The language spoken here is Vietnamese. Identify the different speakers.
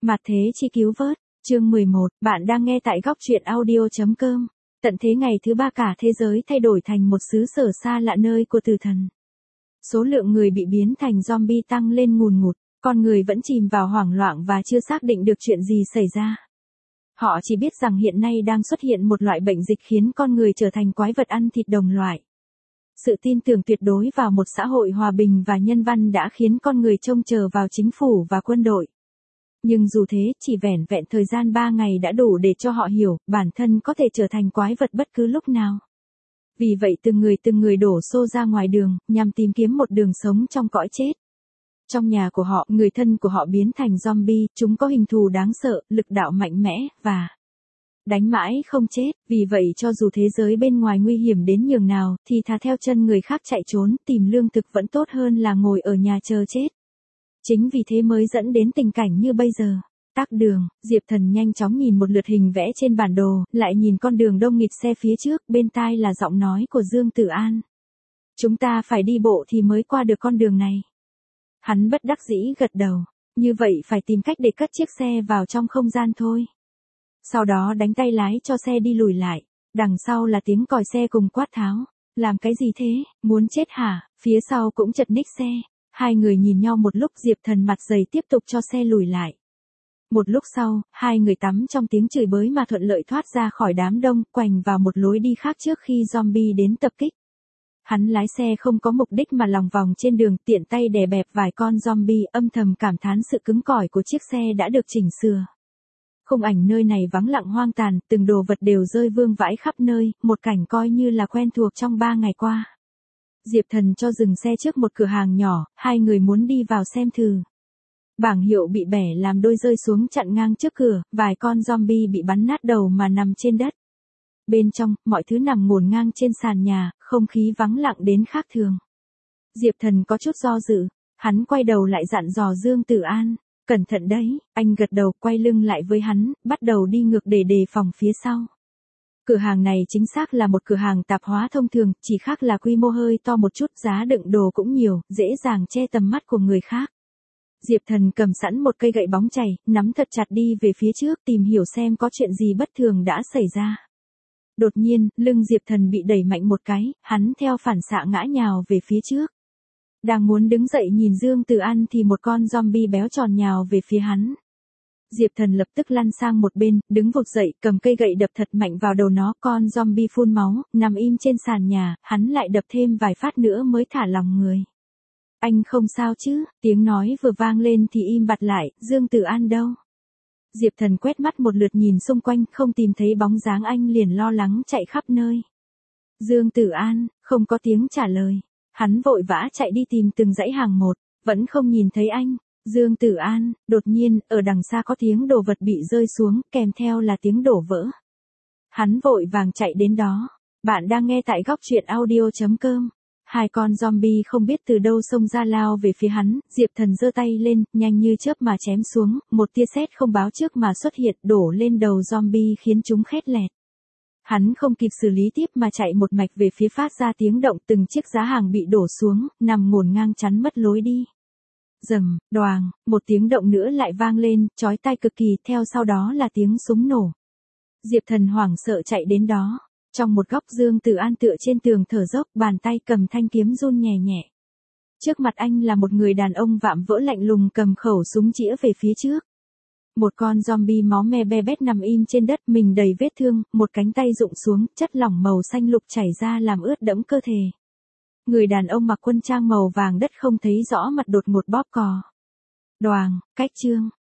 Speaker 1: Mặt thế chi cứu vớt, chương 11, bạn đang nghe tại góc truyện audio.com. Tận thế ngày thứ 3 cả thế giới thay đổi thành một xứ sở xa lạ nơi của tử thần. Số lượng người bị biến thành zombie tăng lên ngùn ngụt, con người vẫn chìm vào hoảng loạn và chưa xác định được chuyện gì xảy ra. Họ chỉ biết rằng hiện nay đang xuất hiện một loại bệnh dịch khiến con người trở thành quái vật ăn thịt đồng loại. Sự tin tưởng tuyệt đối vào một xã hội hòa bình và nhân văn đã khiến con người trông chờ vào chính phủ và quân đội. Nhưng dù thế, chỉ vẻn vẹn thời gian 3 ngày đã đủ để cho họ hiểu, bản thân có thể trở thành quái vật bất cứ lúc nào. Vì vậy từng người đổ xô ra ngoài đường, nhằm tìm kiếm một đường sống trong cõi chết. Trong nhà của họ, người thân của họ biến thành zombie, chúng có hình thù đáng sợ, lực đạo mạnh mẽ, và đánh mãi không chết. Vì vậy cho dù thế giới bên ngoài nguy hiểm đến nhường nào, thì thà theo chân người khác chạy trốn, tìm lương thực vẫn tốt hơn là ngồi ở nhà chờ chết. Chính vì thế mới dẫn đến tình cảnh như bây giờ. Tắc đường, Diệp Thần nhanh chóng nhìn một lượt hình vẽ trên bản đồ, lại nhìn con đường đông nghịt xe phía trước, bên tai là giọng nói của Dương Tử An. Chúng ta phải đi bộ thì mới qua được con đường này. Hắn bất đắc dĩ gật đầu, như vậy phải tìm cách để cất chiếc xe vào trong không gian thôi. Sau đó đánh tay lái cho xe đi lùi lại, đằng sau là tiếng còi xe cùng quát tháo. Làm cái gì thế, muốn chết hả? Phía sau cũng chật ních xe. Hai người nhìn nhau một lúc, Diệp Thần mặt dày tiếp tục cho xe lùi lại. Một lúc sau, hai người tắm trong tiếng chửi bới mà thuận lợi thoát ra khỏi đám đông, quành vào một lối đi khác trước khi zombie đến tập kích. Hắn lái xe không có mục đích mà lòng vòng trên đường, tiện tay đè bẹp vài con zombie, âm thầm cảm thán sự cứng cỏi của chiếc xe đã được chỉnh sửa. Khung ảnh nơi này vắng lặng hoang tàn, từng đồ vật đều rơi vương vãi khắp nơi, một cảnh coi như là quen thuộc trong 3 ngày qua. Diệp Thần cho dừng xe trước một cửa hàng nhỏ, hai người muốn đi vào xem thử. Bảng hiệu bị bẻ làm đôi rơi xuống chặn ngang trước cửa, vài con zombie bị bắn nát đầu mà nằm trên đất. Bên trong, mọi thứ nằm ngổn ngang trên sàn nhà, không khí vắng lặng đến khác thường. Diệp Thần có chút do dự, hắn quay đầu lại dặn dò Dương Tử An, cẩn thận đấy. Anh gật đầu, quay lưng lại với hắn, bắt đầu đi ngược để đề phòng phía sau. Cửa hàng này chính xác là một cửa hàng tạp hóa thông thường, chỉ khác là quy mô hơi to một chút, giá đựng đồ cũng nhiều, dễ dàng che tầm mắt của người khác. Diệp Thần cầm sẵn một cây gậy bóng chày, nắm thật chặt đi về phía trước, tìm hiểu xem có chuyện gì bất thường đã xảy ra. Đột nhiên, lưng Diệp Thần bị đẩy mạnh một cái, hắn theo phản xạ ngã nhào về phía trước. Đang muốn đứng dậy nhìn Dương Tử An thì một con zombie béo tròn nhào về phía hắn. Diệp Thần lập tức lăn sang một bên, đứng vụt dậy, cầm cây gậy đập thật mạnh vào đầu nó, con zombie phun máu, nằm im trên sàn nhà, hắn lại đập thêm vài phát nữa mới thả lòng người. Anh không sao chứ? Tiếng nói vừa vang lên thì im bặt lại, Dương Tử An đâu? Diệp Thần quét mắt một lượt nhìn xung quanh, không tìm thấy bóng dáng anh liền lo lắng chạy khắp nơi. Dương Tử An, không có tiếng trả lời. Hắn vội vã chạy đi tìm từng dãy hàng một, vẫn không nhìn thấy anh. Dương Tử An, đột nhiên, ở đằng xa có tiếng đồ vật bị rơi xuống, kèm theo là tiếng đổ vỡ. Hắn vội vàng chạy đến đó. Bạn đang nghe tại góc truyện audio.com. Hai con zombie không biết từ đâu xông ra lao về phía hắn, Diệp Thần giơ tay lên, nhanh như chớp mà chém xuống, một tia sét không báo trước mà xuất hiện, đổ lên đầu zombie khiến chúng khét lẹt. Hắn không kịp xử lý tiếp mà chạy một mạch về phía phát ra tiếng động, từng chiếc giá hàng bị đổ xuống, nằm ngổn ngang chắn mất lối đi. Rầm, đoàng, một tiếng động nữa lại vang lên, chói tai cực kỳ, theo sau đó là tiếng súng nổ. Diệp Thần hoảng sợ chạy đến đó. Trong một góc, Dương Tử An tựa trên tường thở dốc, bàn tay cầm thanh kiếm run nhẹ nhẹ. Trước mặt anh là một người đàn ông vạm vỡ lạnh lùng cầm khẩu súng chĩa về phía trước. Một con zombie máu me be bét nằm im trên đất, mình đầy vết thương, một cánh tay rụng xuống, chất lỏng màu xanh lục chảy ra làm ướt đẫm cơ thể. Người đàn ông mặc quân trang màu vàng đất không thấy rõ mặt đột ngột bóp cò. Đoàng, cách chương,